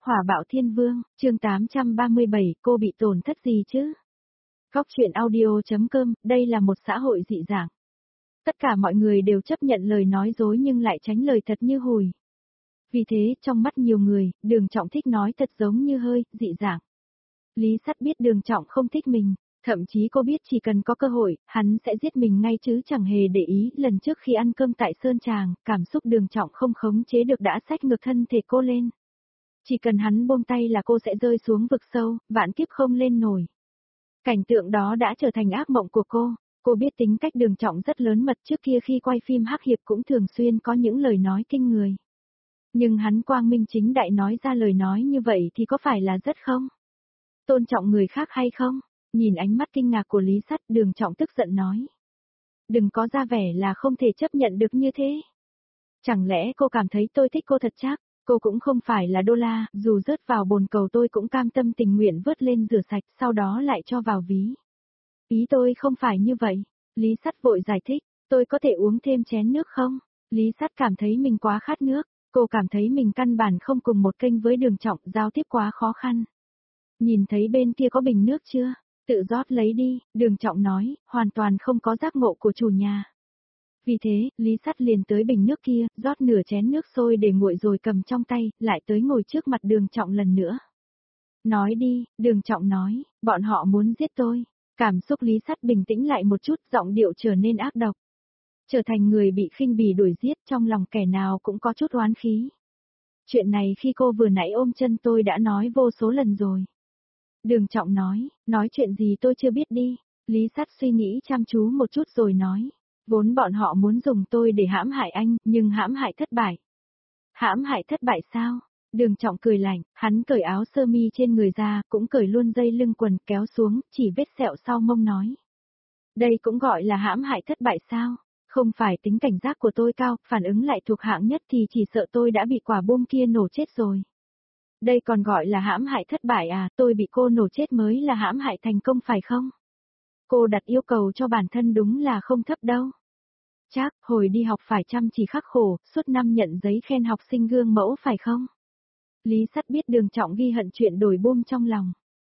Hỏa bạo thiên vương, chương 837, cô bị tổn thất gì chứ? Góc chuyện audio.com, đây là một xã hội dị dạng. Tất cả mọi người đều chấp nhận lời nói dối nhưng lại tránh lời thật như hùi. Vì thế, trong mắt nhiều người, Đường Trọng thích nói thật giống như hơi, dị dạng. Lý Sắt biết Đường Trọng không thích mình, thậm chí cô biết chỉ cần có cơ hội, hắn sẽ giết mình ngay chứ chẳng hề để ý. Lần trước khi ăn cơm tại Sơn Tràng, cảm xúc Đường Trọng không khống chế được đã xách ngược thân thể cô lên. Chỉ cần hắn buông tay là cô sẽ rơi xuống vực sâu, vạn kiếp không lên nổi. Cảnh tượng đó đã trở thành ác mộng của cô biết tính cách Đường Trọng rất lớn mật, trước kia khi quay phim hắc hiệp cũng thường xuyên có những lời nói kinh người. Nhưng hắn quang minh chính đại nói ra lời nói như vậy thì có phải là rất không? Tôn trọng người khác hay không? Nhìn ánh mắt kinh ngạc của Lý Sắt, Đường Trọng tức giận nói. Đừng có ra vẻ là không thể chấp nhận được như thế. Chẳng lẽ cô cảm thấy tôi thích cô thật chắc? Cô cũng không phải là đô la, dù rớt vào bồn cầu tôi cũng cam tâm tình nguyện vớt lên rửa sạch, sau đó lại cho vào ví. Ý tôi không phải như vậy. Lý Sắt vội giải thích, tôi có thể uống thêm chén nước không? Lý Sắt cảm thấy mình quá khát nước, cô cảm thấy mình căn bản không cùng một kênh với Đường Trọng, giao tiếp quá khó khăn. Nhìn thấy bên kia có bình nước chưa? Tự rót lấy đi, Đường Trọng nói, hoàn toàn không có giác ngộ của chủ nhà. Vì thế, Lý Sắt liền tới bình nước kia, rót nửa chén nước sôi để nguội rồi cầm trong tay, lại tới ngồi trước mặt Đường Trọng lần nữa. Nói đi, Đường Trọng nói, bọn họ muốn giết tôi. Cảm xúc Lý Sắt bình tĩnh lại một chút, giọng điệu trở nên ác độc. Trở thành người bị khinh bỉ đuổi giết, trong lòng kẻ nào cũng có chút oán khí. Chuyện này khi cô vừa nãy ôm chân tôi đã nói vô số lần rồi. Đường Trọng nói chuyện gì tôi chưa biết đi. Lý Sắt suy nghĩ chăm chú một chút rồi nói. Vốn bọn họ muốn dùng tôi để hãm hại anh, nhưng hãm hại thất bại. Hãm hại thất bại sao? Đường Trọng cười lạnh, hắn cởi áo sơ mi trên người ra, cũng cởi luôn dây lưng quần kéo xuống, chỉ vết sẹo sau mông nói. Đây cũng gọi là hãm hại thất bại sao? Không phải tính cảnh giác của tôi cao, phản ứng lại thuộc hạng nhất thì chỉ sợ tôi đã bị quả bom kia nổ chết rồi. Đây còn gọi là hãm hại thất bại à, tôi bị cô nổ chết mới là hãm hại thành công phải không? Cô đặt yêu cầu cho bản thân đúng là không thấp đâu. Chắc, hồi đi học phải chăm chỉ khắc khổ, suốt năm nhận giấy khen học sinh gương mẫu phải không? Lý Sắt biết Đường Trọng ghi hận chuyện đổi bom trong lòng.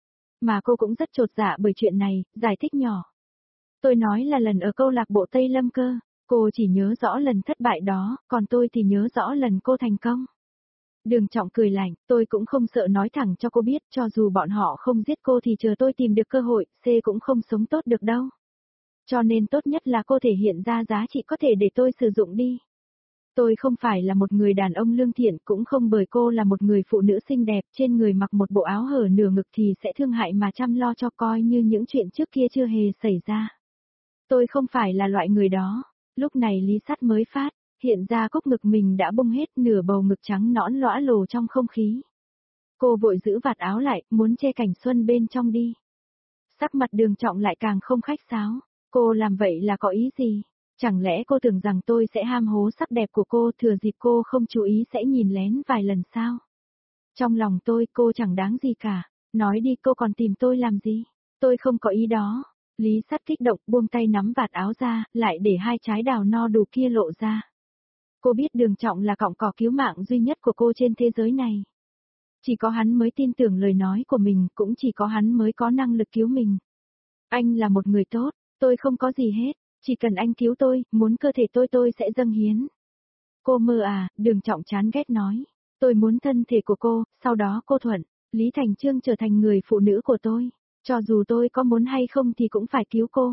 Mà cô cũng rất chột dạ bởi chuyện này, giải thích nhỏ. Tôi nói là lần ở câu lạc bộ Tây Lâm cơ, cô chỉ nhớ rõ lần thất bại đó, còn tôi thì nhớ rõ lần cô thành công. Đường Trọng cười lạnh, tôi cũng không sợ nói thẳng cho cô biết, cho dù bọn họ không giết cô thì chờ tôi tìm được cơ hội, C cũng không sống tốt được đâu. Cho nên tốt nhất là cô thể hiện ra giá trị có thể để tôi sử dụng đi. Tôi không phải là một người đàn ông lương thiện, cũng không bởi cô là một người phụ nữ xinh đẹp, trên người mặc một bộ áo hở nửa ngực thì sẽ thương hại mà chăm lo cho, coi như những chuyện trước kia chưa hề xảy ra. Tôi không phải là loại người đó. Lúc này Lý Sắt mới phát, hiện ra cúc ngực mình đã bung hết, nửa bầu ngực trắng nõn lõa lồ trong không khí. Cô vội giữ vạt áo lại, muốn che cảnh xuân bên trong đi. Sắc mặt Đường Trọng lại càng không khách sáo. Cô làm vậy là có ý gì? Chẳng lẽ cô tưởng rằng tôi sẽ ham hố sắc đẹp của cô, thừa dịp cô không chú ý sẽ nhìn lén vài lần sao? Trong lòng tôi cô chẳng đáng gì cả. Nói đi, cô còn tìm tôi làm gì? Tôi không có ý đó. Lý Sắt kích động buông tay nắm vạt áo ra, lại để hai trái đào no đủ kia lộ ra. Cô biết Đường Trọng là cọng cỏ cứu mạng duy nhất của cô trên thế giới này. Chỉ có hắn mới tin tưởng lời nói của mình, cũng chỉ có hắn mới có năng lực cứu mình. Anh là một người tốt, tôi không có gì hết, chỉ cần anh cứu tôi, muốn cơ thể tôi sẽ dâng hiến. Cô mơ à, Đường Trọng chán ghét nói. Tôi muốn thân thể của cô, sau đó cô thuận, Lý Thành Chương trở thành người phụ nữ của tôi. Cho dù tôi có muốn hay không thì cũng phải cứu cô.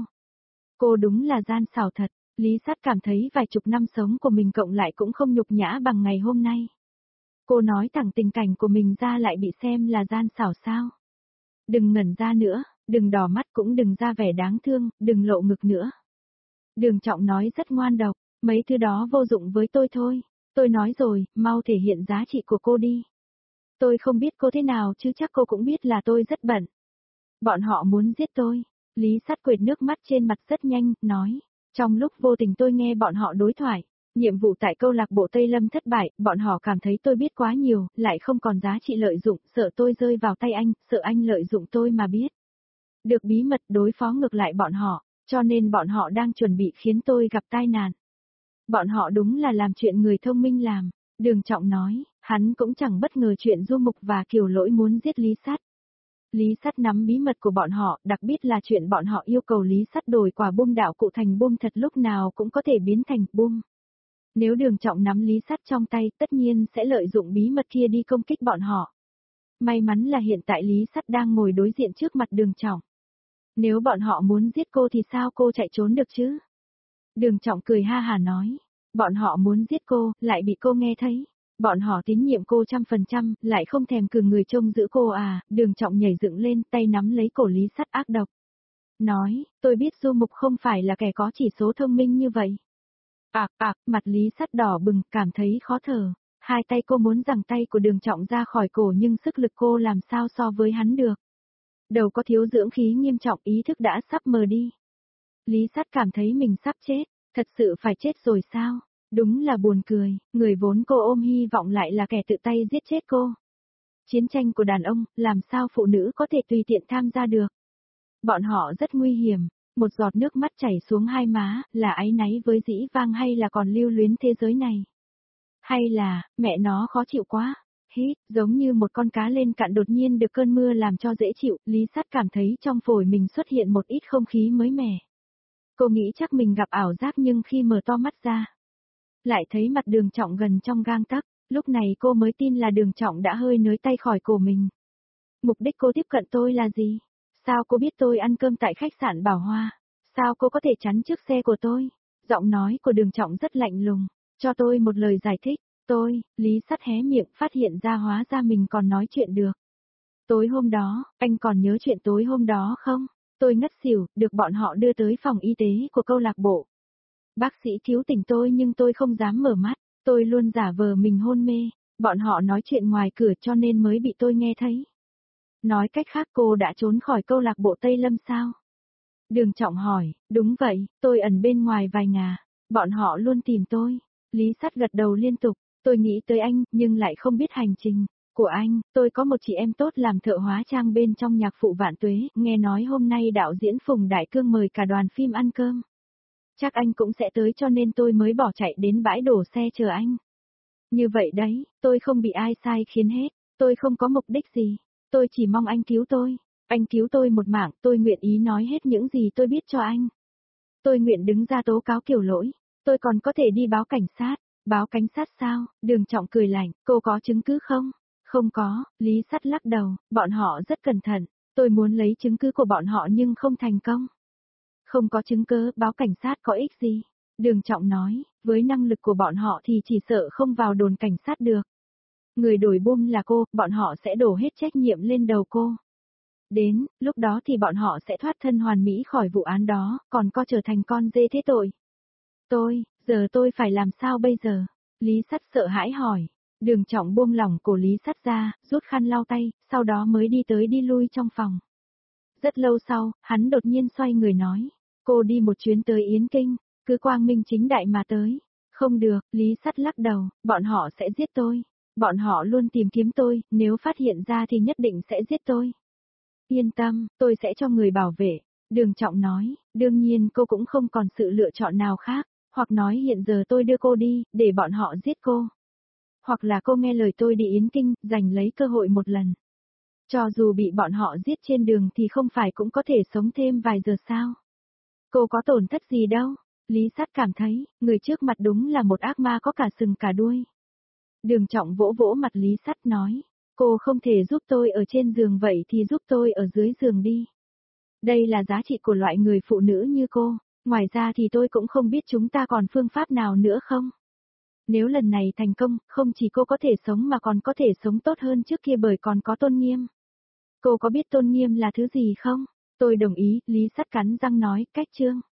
Cô đúng là gian xảo thật. Lý Sắt cảm thấy vài chục năm sống của mình cộng lại cũng không nhục nhã bằng ngày hôm nay. Cô nói thẳng tình cảnh của mình ra lại bị xem là gian xảo sao. Đừng ngẩn ra nữa, đừng đỏ mắt cũng đừng ra vẻ đáng thương, đừng lộ ngực nữa. Đường Trọng nói rất ngoan độc, mấy thứ đó vô dụng với tôi thôi. Tôi nói rồi, mau thể hiện giá trị của cô đi. Tôi không biết cô thế nào chứ chắc cô cũng biết là tôi rất bận. Bọn họ muốn giết tôi. Lý Sắt quệt nước mắt trên mặt rất nhanh, nói. Trong lúc vô tình tôi nghe bọn họ đối thoại. Nhiệm vụ tại câu lạc bộ Tây Lâm thất bại, bọn họ cảm thấy tôi biết quá nhiều, lại không còn giá trị lợi dụng, sợ tôi rơi vào tay anh, sợ anh lợi dụng tôi mà biết. Được bí mật đối phó ngược lại bọn họ, cho nên bọn họ đang chuẩn bị khiến tôi gặp tai nạn. Bọn họ đúng là làm chuyện người thông minh làm. Đường Trọng nói, hắn cũng chẳng bất ngờ chuyện Du Mục và Kiều Lỗi muốn giết Lý Sắt. Lý Sắt nắm bí mật của bọn họ, đặc biệt là chuyện bọn họ yêu cầu Lý Sắt đổi quả bom đạo cụ thành bom thật lúc nào cũng có thể biến thành bom. Nếu Đường Trọng nắm Lý Sắt trong tay, tất nhiên sẽ lợi dụng bí mật kia đi công kích bọn họ. May mắn là hiện tại Lý Sắt đang ngồi đối diện trước mặt Đường Trọng. Nếu bọn họ muốn giết cô thì sao cô chạy trốn được chứ? Đường Trọng cười ha hà nói, bọn họ muốn giết cô, lại bị cô nghe thấy. Bọn họ tín nhiệm cô 100%, lại không thèm cử người trông giữ cô à? Đường Trọng nhảy dựng lên, tay nắm lấy cổ Lý Sắt ác độc. Nói, tôi biết Du Mục không phải là kẻ có chỉ số thông minh như vậy. Mặt Lý Sắt đỏ bừng, cảm thấy khó thở. Hai tay cô muốn giằng tay của Đường Trọng ra khỏi cổ nhưng sức lực cô làm sao so với hắn được. Đầu có thiếu dưỡng khí nghiêm trọng, ý thức đã sắp mờ đi. Lý Sắt cảm thấy mình sắp chết, thật sự phải chết rồi sao? Đúng là buồn cười, người vốn cô ôm hy vọng lại là kẻ tự tay giết chết cô. Chiến tranh của đàn ông, làm sao phụ nữ có thể tùy tiện tham gia được? Bọn họ rất nguy hiểm, một giọt nước mắt chảy xuống hai má, là áy náy với Dĩ Vang hay là còn lưu luyến thế giới này? Hay là, mẹ nó khó chịu quá? Hít, giống như một con cá lên cạn đột nhiên được cơn mưa làm cho dễ chịu, Lý Sắt cảm thấy trong phổi mình xuất hiện một ít không khí mới mẻ. Cô nghĩ chắc mình gặp ảo giác nhưng khi mở to mắt ra, lại thấy mặt Đường Trọng gần trong gang tấc, lúc này cô mới tin là Đường Trọng đã hơi nới tay khỏi cổ mình. Mục đích cô tiếp cận tôi là gì? Sao cô biết tôi ăn cơm tại khách sạn Bảo Hoa? Sao cô có thể chắn trước xe của tôi? Giọng nói của Đường Trọng rất lạnh lùng, cho tôi một lời giải thích. Lý Sắt hé miệng phát hiện ra hóa ra mình còn nói chuyện được. Tối hôm đó, anh còn nhớ chuyện tối hôm đó không? Tôi ngất xỉu, được bọn họ đưa tới phòng y tế của câu lạc bộ. Bác sĩ cứu tỉnh tôi nhưng tôi không dám mở mắt, tôi luôn giả vờ mình hôn mê, bọn họ nói chuyện ngoài cửa cho nên mới bị tôi nghe thấy. Nói cách khác cô đã trốn khỏi câu lạc bộ Tây Lâm sao? Đường Trọng hỏi, đúng vậy, tôi ẩn bên ngoài vài ngày, bọn họ luôn tìm tôi. Lý Sắt gật đầu liên tục, tôi nghĩ tới anh, nhưng lại không biết hành trình của anh. Tôi có một chị em tốt làm thợ hóa trang bên trong nhạc phụ Vạn Tuế, nghe nói hôm nay đạo diễn Phùng Đại Cương mời cả đoàn phim ăn cơm. Chắc anh cũng sẽ tới cho nên tôi mới bỏ chạy đến bãi đổ xe chờ anh. Như vậy đấy, tôi không bị ai sai khiến hết, tôi không có mục đích gì, tôi chỉ mong anh cứu tôi. Anh cứu tôi một mạng, tôi nguyện ý nói hết những gì tôi biết cho anh. Tôi nguyện đứng ra tố cáo Kiều Lỗi, tôi còn có thể đi báo cảnh sát. Báo cảnh sát sao? Đường Trọng cười lạnh, cô có chứng cứ không? Không có, Lý Sắt lắc đầu, bọn họ rất cẩn thận, tôi muốn lấy chứng cứ của bọn họ nhưng không thành công. Không có chứng cứ, báo cảnh sát có ích gì? Đường Trọng nói, với năng lực của bọn họ thì chỉ sợ không vào đồn cảnh sát được. Người đổi bom là cô, bọn họ sẽ đổ hết trách nhiệm lên đầu cô. Đến, lúc đó thì bọn họ sẽ thoát thân hoàn mỹ khỏi vụ án đó, còn co trở thành con dê thế tội. Giờ tôi phải làm sao bây giờ? Lý Sắt sợ hãi hỏi. Đường Trọng buông lỏng cổ Lý Sắt ra, rút khăn lau tay, sau đó mới đi tới đi lui trong phòng. Rất lâu sau, hắn đột nhiên xoay người nói. Cô đi một chuyến tới Yến Kinh, cứ quang minh chính đại mà tới. Không được, Lý Sắt lắc đầu, bọn họ sẽ giết tôi. Bọn họ luôn tìm kiếm tôi, nếu phát hiện ra thì nhất định sẽ giết tôi. Yên tâm, tôi sẽ cho người bảo vệ. Đường Trọng nói, đương nhiên cô cũng không còn sự lựa chọn nào khác. Hoặc nói hiện giờ tôi đưa cô đi, để bọn họ giết cô. Hoặc là cô nghe lời tôi đi Yến Kinh, giành lấy cơ hội một lần. Cho dù bị bọn họ giết trên đường thì không phải cũng có thể sống thêm vài giờ sao? Cô có tổn thất gì đâu? Lý Sắt cảm thấy, người trước mặt đúng là một ác ma có cả sừng cả đuôi. Đường Trọng vỗ vỗ mặt Lý Sắt nói, cô không thể giúp tôi ở trên giường vậy thì giúp tôi ở dưới giường đi. Đây là giá trị của loại người phụ nữ như cô. Ngoài ra thì tôi cũng không biết chúng ta còn phương pháp nào nữa không? Nếu lần này thành công, không chỉ cô có thể sống mà còn có thể sống tốt hơn trước kia bởi còn có tôn nghiêm. Cô có biết tôn nghiêm là thứ gì không? Tôi đồng ý, Lý Sắt cắn răng nói, cách chương.